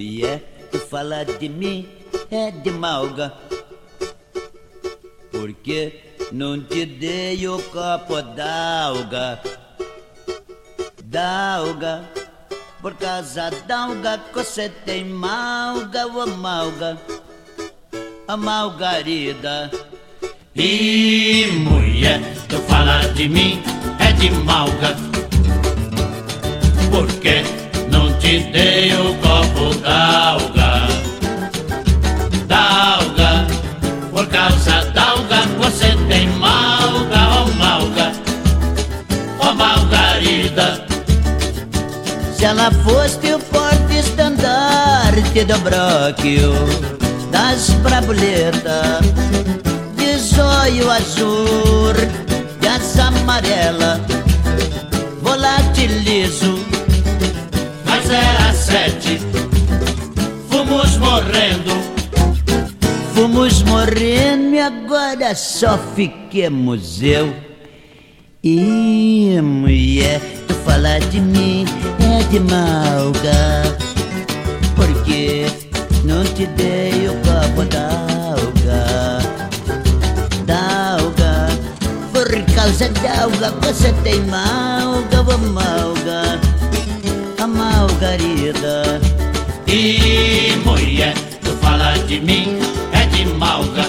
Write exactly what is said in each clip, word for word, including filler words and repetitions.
mulher, tu fala de mim é de malga, porque não te dei o copo d'alga, d'alga, por causa d'alga que você tem malga, ô malga, a malgarida. E mulher, tu fala de mim é de malga, porque não te dei o copo d'alga, d'alga, por causa d'alga você tem malga, ó oh malga, ó oh malgarida. Se ela fosse o porte estandarte do bróquio, das brabuletas, de zóio azul, de asa amarela, volatilizo. Mas era sete, fomos morrendo, fomos morrendo e agora só fiquemos eu e mulher. Tu fala de mim é de malga, porque não te dei o copo d'alga, d'alga, por causa d'alga você tem malga, ô malga, a malgarida. E mulher, tu fala de mim é de malga,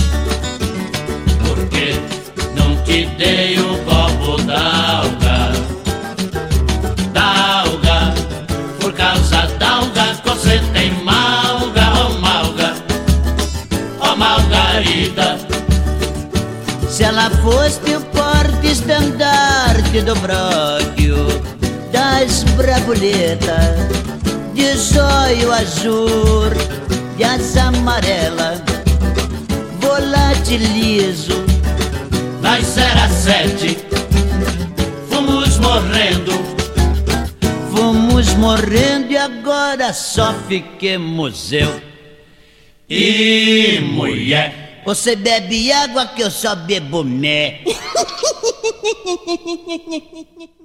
porque não te dei o copo d'alga, d'alga, por causa d'alga você tem malga, ó oh malga, ó oh malgarida. Se ela fosse o porte estandarte do bróquio, das brabuletas, de zóio azul, de asa amarela, volatilizo. Nós era sete, fomos morrendo, fomos morrendo e agora só fiquemos eu e mulher. Você bebe água que eu só bebo mé.